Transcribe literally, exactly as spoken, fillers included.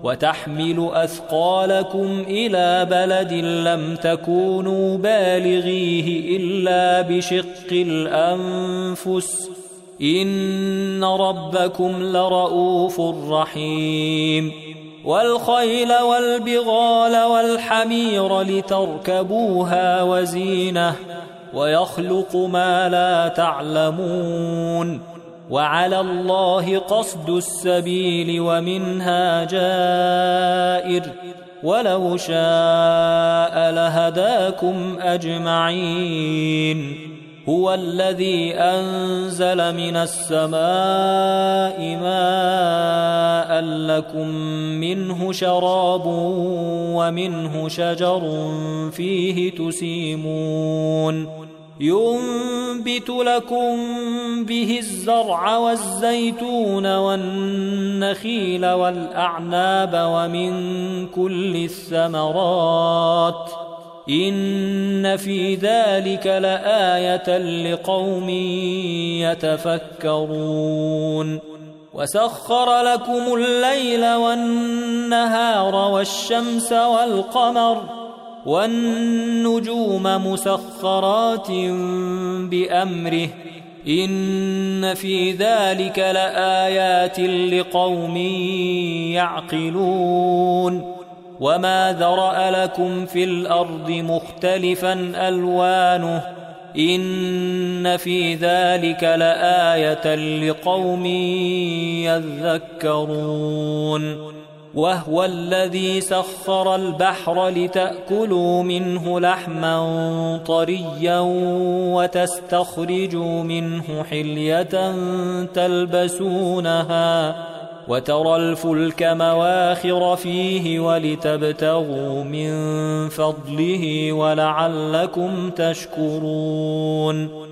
وتحمل أثقالكم إلى بلد لم تكونوا بالغيه إلا بشق الأنفس إن ربكم لرؤوف رحيم والخيل والبغال والحمير لتركبوها وزينة ويخلق ما لا تعلمون وعلى الله قصد السبيل ومنها جائر ولو شاء لهداكم أجمعين هو الذي أنزل من السماء ماء لكم منه شراب ومنه شجر فيه تسيمون ينبت لكم به الزرع والزيتون والنخيل والأعناب ومن كل الثمرات إن في ذلك لآية لقوم يتفكرون وسخر لكم الليل والنهار والشمس والقمر والنجوم مسخرات بأمره إن في ذلك لآيات لقوم يعقلون وما ذرأ لكم في الأرض مختلفا ألوانه إن في ذلك لآية لقوم يذكرون وهو الذي سخر البحر لتأكلوا منه لحما طريا وتستخرجوا منه حلية تلبسونها وترى الفلك مواخر فيه ولتبتغوا من فضله ولعلكم تشكرون